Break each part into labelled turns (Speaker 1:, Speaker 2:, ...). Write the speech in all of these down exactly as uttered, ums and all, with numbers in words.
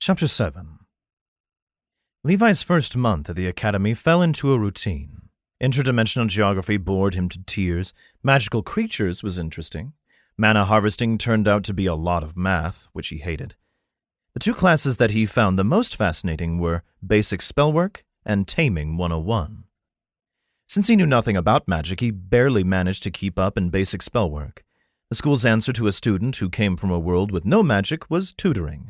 Speaker 1: Chapter seven. Levi's first month at the academy fell into a routine. Interdimensional geography bored him to tears. Magical creatures was interesting. Mana harvesting turned out to be a lot of math, which he hated. The two classes that he found the most fascinating were Basic Spellwork and Taming one oh one. Since he knew nothing about magic, he barely managed to keep up in Basic Spellwork. The school's answer to a student who came from a world with no magic was tutoring.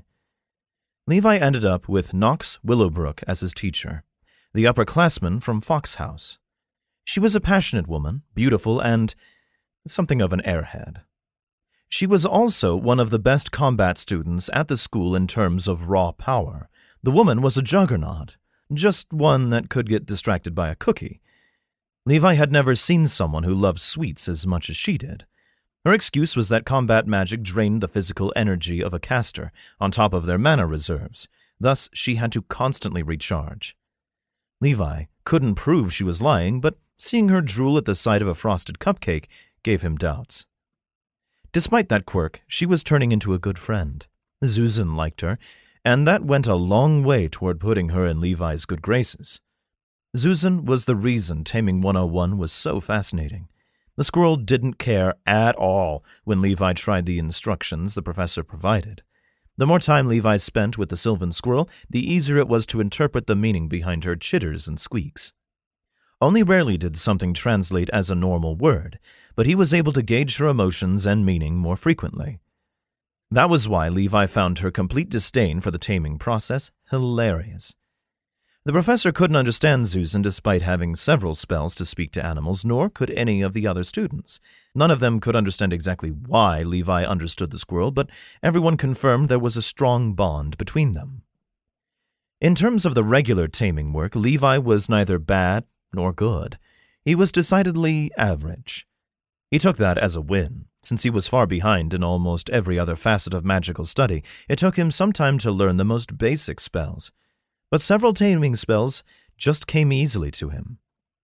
Speaker 1: Levi ended up with Nox Willowbrook as his teacher, the upperclassman from Fox House. She was a passionate woman, beautiful, and something of an airhead. She was also one of the best combat students at the school in terms of raw power. The woman was a juggernaut, just one that could get distracted by a cookie. Levi had never seen someone who loved sweets as much as she did. Her excuse was that combat magic drained the physical energy of a caster, on top of their mana reserves. Thus, she had to constantly recharge. Levi couldn't prove she was lying, but seeing her drool at the sight of a frosted cupcake gave him doubts. Despite that quirk, she was turning into a good friend. Susan liked her, and that went a long way toward putting her in Levi's good graces. Susan was the reason Taming one oh one was so fascinating. The squirrel didn't care at all when Levi tried the instructions the professor provided. The more time Levi spent with the sylvan squirrel, the easier it was to interpret the meaning behind her chitters and squeaks. Only rarely did something translate as a normal word, but he was able to gauge her emotions and meaning more frequently. That was why Levi found her complete disdain for the taming process hilarious. The professor couldn't understand Susan despite having several spells to speak to animals, nor could any of the other students. None of them could understand exactly why Levi understood the squirrel, but everyone confirmed there was a strong bond between them. In terms of the regular taming work, Levi was neither bad nor good. He was decidedly average. He took that as a win. Since he was far behind in almost every other facet of magical study, it took him some time to learn the most basic spells. But several taming spells just came easily to him.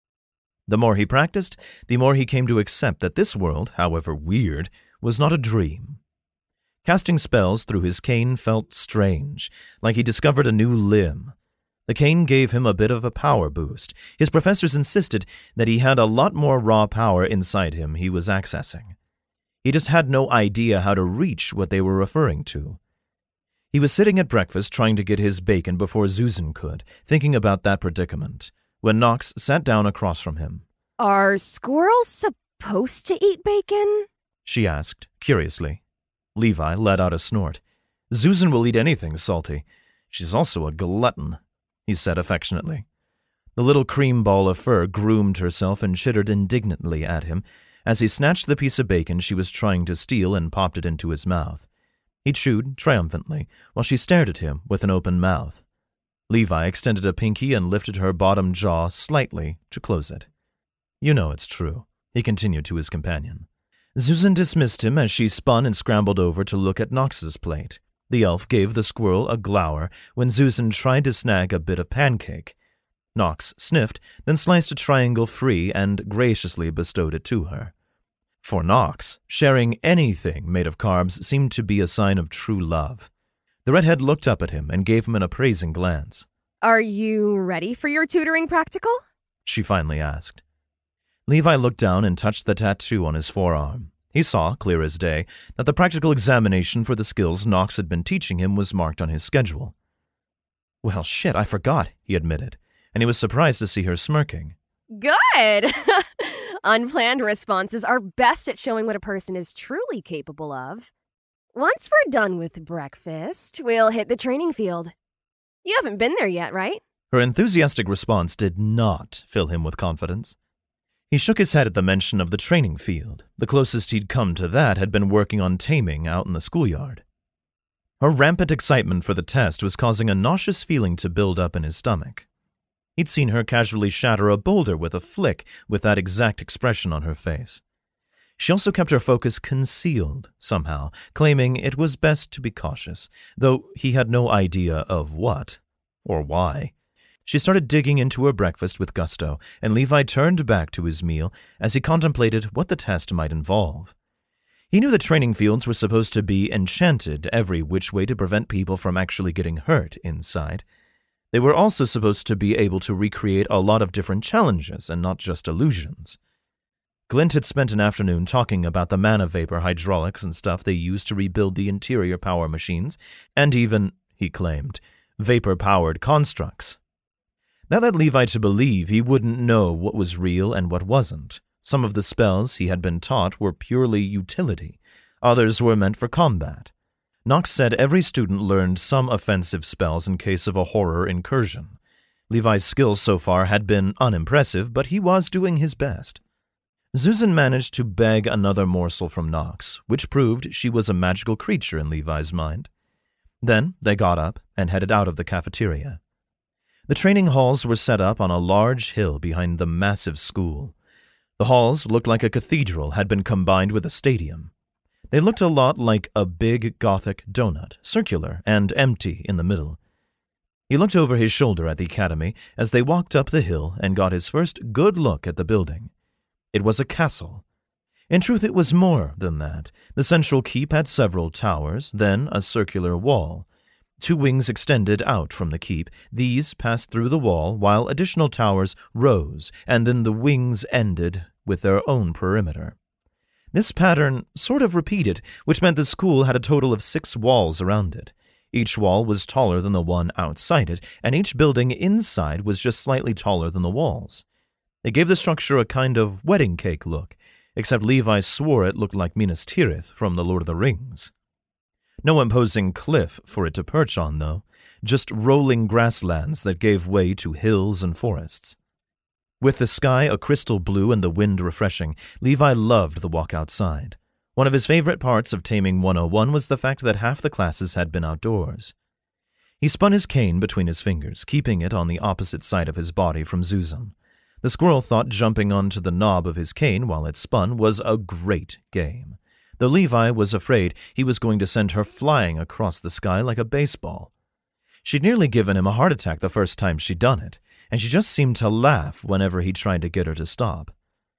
Speaker 1: The more he practiced, the more he came to accept that this world, however weird, was not a dream. Casting spells through his cane felt strange, like he discovered a new limb. The cane gave him a bit of a power boost. His professors insisted that he had a lot more raw power inside him he was accessing. He just had no idea how to reach what they were referring to. He was sitting at breakfast trying to get his bacon before Susan could, thinking about that predicament, when Nox sat down across from him.
Speaker 2: Are squirrels supposed to eat bacon?
Speaker 1: She asked, curiously. Levi let out a snort. Susan will eat anything salty. She's also a glutton, he said affectionately. The little cream ball of fur groomed herself and chittered indignantly at him as he snatched the piece of bacon she was trying to steal and popped it into his mouth. He chewed triumphantly while she stared at him with an open mouth. Levi extended a pinky and lifted her bottom jaw slightly to close it. You know it's true, he continued to his companion. Susan dismissed him as she spun and scrambled over to look at Nox's plate. The elf gave the squirrel a glower when Susan tried to snag a bit of pancake. Nox sniffed, then sliced a triangle free and graciously bestowed it to her. For Nox, sharing anything made of carbs seemed to be a sign of true love. The redhead looked up at him and gave him an appraising glance.
Speaker 2: Are you ready for your tutoring practical?
Speaker 1: She finally asked. Levi looked down and touched the tattoo on his forearm. He saw, clear as day, that the practical examination for the skills Nox had been teaching him was marked on his schedule. Well, shit, I forgot, he admitted, and he was surprised to see her smirking.
Speaker 2: Good! Unplanned responses are best at showing what a person is truly capable of. Once we're done with breakfast, we'll hit the training field. You haven't been there yet, right?
Speaker 1: Her enthusiastic response did not fill him with confidence. He shook his head at the mention of the training field. The closest he'd come to that had been working on taming out in the schoolyard. Her rampant excitement for the test was causing a nauseous feeling to build up in his stomach. He'd seen her casually shatter a boulder with a flick with that exact expression on her face. She also kept her focus concealed, somehow, claiming it was best to be cautious, though he had no idea of what or why. She started digging into her breakfast with gusto, and Levi turned back to his meal as he contemplated what the test might involve. He knew the training fields were supposed to be enchanted every which way to prevent people from actually getting hurt inside. They were also supposed to be able to recreate a lot of different challenges and not just illusions. Glint had spent an afternoon talking about the mana vapor hydraulics and stuff they used to rebuild the interior power machines, and even, he claimed, vapor-powered constructs. That led Levi to believe he wouldn't know what was real and what wasn't. Some of the spells he had been taught were purely utility. Others were meant for combat. Nox said every student learned some offensive spells in case of a horror incursion. Levi's skills so far had been unimpressive, but he was doing his best. Zuzan managed to beg another morsel from Nox, which proved she was a magical creature in Levi's mind. Then they got up and headed out of the cafeteria. The training halls were set up on a large hill behind the massive school. The halls looked like a cathedral had been combined with a stadium. They looked a lot like a big Gothic donut, circular and empty in the middle. He looked over his shoulder at the academy as they walked up the hill and got his first good look at the building. It was a castle. In truth, it was more than that. The central keep had several towers, then a circular wall. Two wings extended out from the keep. These passed through the wall, while additional towers rose, and then the wings ended with their own perimeter. This pattern sort of repeated, which meant the school had a total of six walls around it. Each wall was taller than the one outside it, and each building inside was just slightly taller than the walls. It gave the structure a kind of wedding cake look, except Levi swore it looked like Minas Tirith from The Lord of the Rings. No imposing cliff for it to perch on, though, just rolling grasslands that gave way to hills and forests. With the sky a crystal blue and the wind refreshing, Levi loved the walk outside. One of his favorite parts of Taming one oh one was the fact that half the classes had been outdoors. He spun his cane between his fingers, keeping it on the opposite side of his body from Zuzan. The squirrel thought jumping onto the knob of his cane while it spun was a great game, though Levi was afraid he was going to send her flying across the sky like a baseball. She'd nearly given him a heart attack the first time she'd done it, and she just seemed to laugh whenever he tried to get her to stop.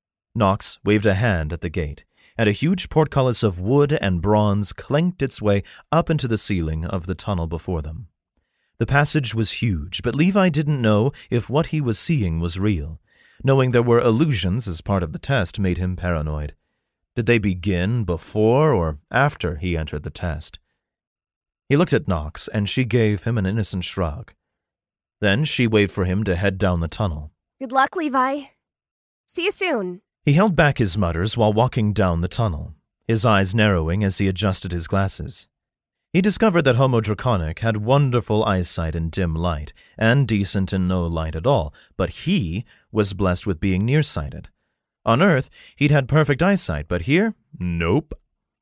Speaker 1: Nox waved a hand at the gate, and a huge portcullis of wood and bronze clanked its way up into the ceiling of the tunnel before them. The passage was huge, but Levi didn't know if what he was seeing was real. Knowing there were illusions as part of the test made him paranoid. Did they begin before or after he entered the test? He looked at Nox, and she gave him an innocent shrug. Then she waved for him to head down the tunnel.
Speaker 2: Good luck, Levi. See you soon.
Speaker 1: He held back his mutters while walking down the tunnel, his eyes narrowing as he adjusted his glasses. He discovered that Homo Draconic had wonderful eyesight in dim light, and decent in no light at all, but he was blessed with being nearsighted. On Earth, he'd had perfect eyesight, but here, nope.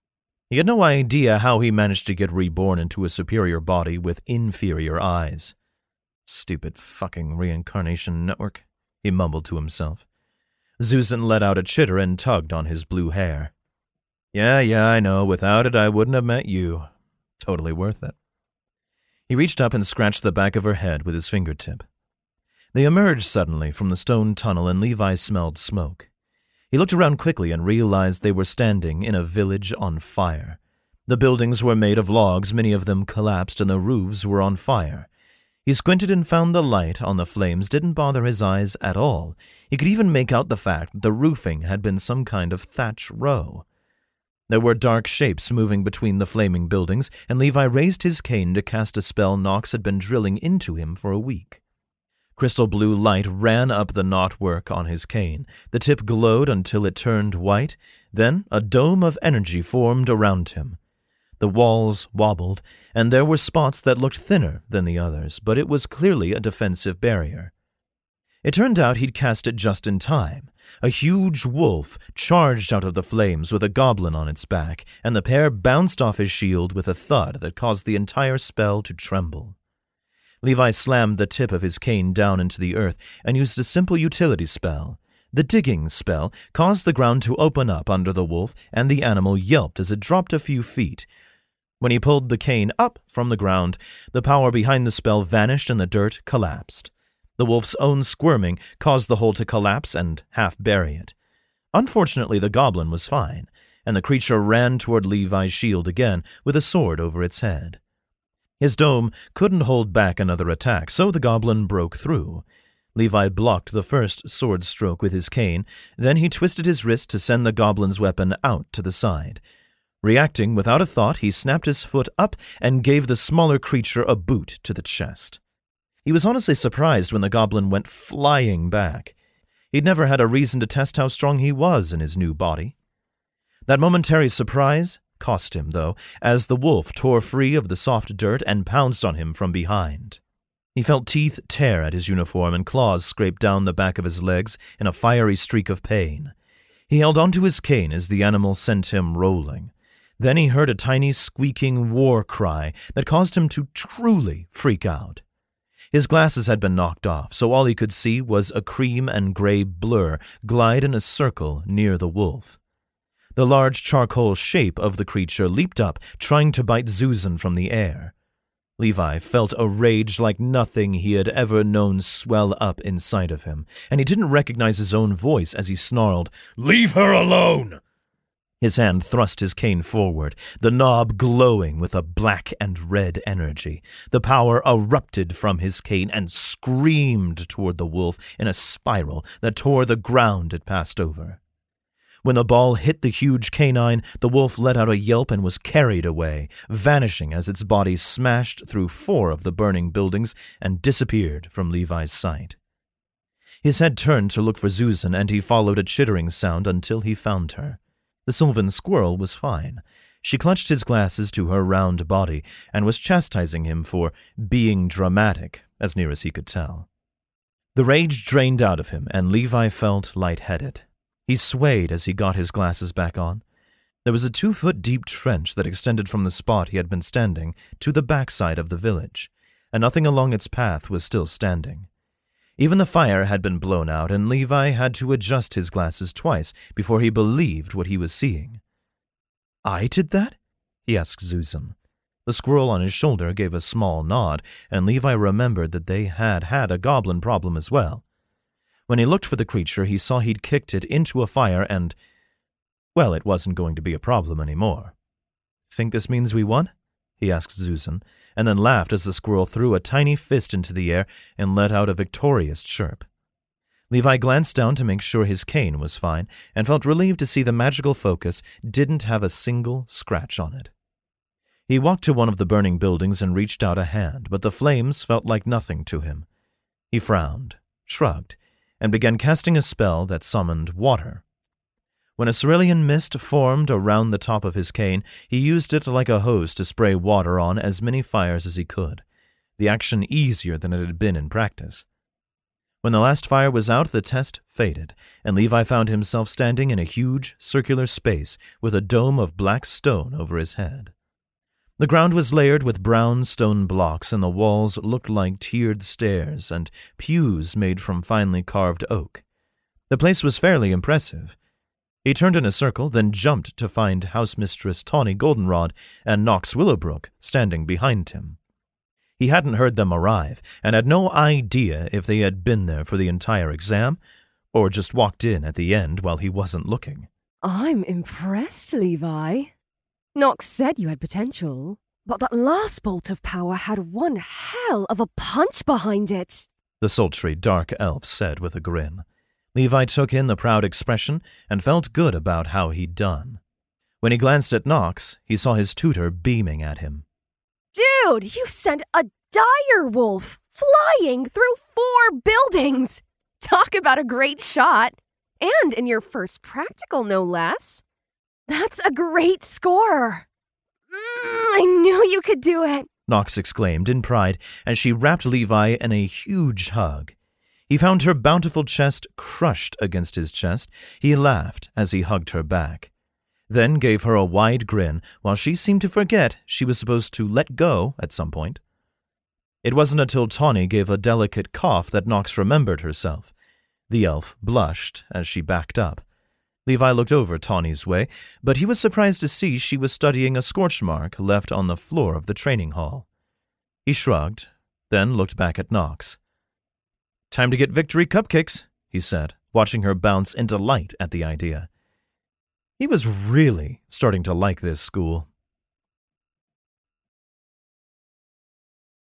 Speaker 1: He had no idea how he managed to get reborn into a superior body with inferior eyes. Stupid fucking reincarnation network, he mumbled to himself. Zuzan let out a chitter and tugged on his blue hair. Yeah, yeah, I know. Without it, I wouldn't have met you. Totally worth it. He reached up and scratched the back of her head with his fingertip. They emerged suddenly from the stone tunnel, and Levi smelled smoke. He looked around quickly and realized they were standing in a village on fire. The buildings were made of logs, many of them collapsed, and the roofs were on fire. He squinted and found the light on the flames didn't bother his eyes at all. He could even make out the fact that the roofing had been some kind of thatch row. There were dark shapes moving between the flaming buildings, and Levi raised his cane to cast a spell Nox had been drilling into him for a week. Crystal blue light ran up the knotwork on his cane. The tip glowed until it turned white. Then a dome of energy formed around him. The walls wobbled, and there were spots that looked thinner than the others, but it was clearly a defensive barrier. It turned out he'd cast it just in time. A huge wolf charged out of the flames with a goblin on its back, and the pair bounced off his shield with a thud that caused the entire spell to tremble. Levi slammed the tip of his cane down into the earth and used a simple utility spell. The digging spell caused the ground to open up under the wolf, and the animal yelped as it dropped a few feet. When he pulled the cane up from the ground, the power behind the spell vanished and the dirt collapsed. The wolf's own squirming caused the hole to collapse and half bury it. Unfortunately, the goblin was fine, and the creature ran toward Levi's shield again with a sword over its head. His dome couldn't hold back another attack, so the goblin broke through. Levi blocked the first sword stroke with his cane, then he twisted his wrist to send the goblin's weapon out to the side. Reacting without a thought, he snapped his foot up and gave the smaller creature a boot to the chest. He was honestly surprised when the goblin went flying back. He'd never had a reason to test how strong he was in his new body. That momentary surprise cost him, though, as the wolf tore free of the soft dirt and pounced on him from behind. He felt teeth tear at his uniform and claws scrape down the back of his legs in a fiery streak of pain. He held onto his cane as the animal sent him rolling. Then he heard a tiny squeaking war cry that caused him to truly freak out. His glasses had been knocked off, so all he could see was a cream and gray blur glide in a circle near the wolf. The large charcoal shape of the creature leaped up, trying to bite Zuzan from the air. Levi felt a rage like nothing he had ever known swell up inside of him, and he didn't recognize his own voice as he snarled, "Leave her alone!" His hand thrust his cane forward, the knob glowing with a black and red energy. The power erupted from his cane and screamed toward the wolf in a spiral that tore the ground it passed over. When the ball hit the huge canine, the wolf let out a yelp and was carried away, vanishing as its body smashed through four of the burning buildings and disappeared from Levi's sight. His head turned to look for Zuzan, and he followed a chittering sound until he found her. The sylvan squirrel was fine. She clutched his glasses to her round body and was chastising him for being dramatic, as near as he could tell. The rage drained out of him, and Levi felt lightheaded. He swayed as he got his glasses back on. There was a two-foot-deep trench that extended from the spot he had been standing to the backside of the village, and nothing along its path was still standing. Even the fire had been blown out, and Levi had to adjust his glasses twice before he believed what he was seeing. "I did that?" he asked Zuzan. The squirrel on his shoulder gave a small nod, and Levi remembered that they had had a goblin problem as well. When he looked for the creature, he saw he'd kicked it into a fire and, well, it wasn't going to be a problem anymore. "Think this means we won?" he asked Zuzan, and then laughed as the squirrel threw a tiny fist into the air and let out a victorious chirp. Levi glanced down to make sure his cane was fine and felt relieved to see the magical focus didn't have a single scratch on it. He walked to one of the burning buildings and reached out a hand, but the flames felt like nothing to him. He frowned, shrugged, and began casting a spell that summoned water. When a cerulean mist formed around the top of his cane, he used it like a hose to spray water on as many fires as he could, the action easier than it had been in practice. When the last fire was out, the test faded, and Levi found himself standing in a huge circular space with a dome of black stone over his head. The ground was layered with brown stone blocks, and the walls looked like tiered stairs and pews made from finely carved oak. The place was fairly impressive. He turned in a circle, then jumped to find housemistress Tawny Goldenrod and Nox Willowbrook standing behind him. He hadn't heard them arrive, and had no idea if they had been there for the entire exam, or just walked in at the end while he wasn't looking.
Speaker 2: "I'm impressed, Levi. Nox said you had potential, but that last bolt of power had one hell of a punch behind it,"
Speaker 1: the sultry dark elf said with a grin. Levi took in the proud expression and felt good about how he'd done. When he glanced at Nox, he saw his tutor beaming at him.
Speaker 2: "Dude, you sent a dire wolf flying through four buildings! Talk about a great shot! And in your first practical, no less. That's a great score! Mm, I knew you could do it!"
Speaker 1: Nox exclaimed in pride as she wrapped Levi in a huge hug. He found her bountiful chest crushed against his chest. He laughed as he hugged her back, then gave her a wide grin while she seemed to forget she was supposed to let go at some point. It wasn't until Tawny gave a delicate cough that Nox remembered herself. The elf blushed as she backed up. Levi looked over Tawny's way, but he was surprised to see she was studying a scorch mark left on the floor of the training hall. He shrugged, then looked back at Nox. "Time to get victory cupcakes," he said, watching her bounce in delight at the idea. He was really starting to like this school.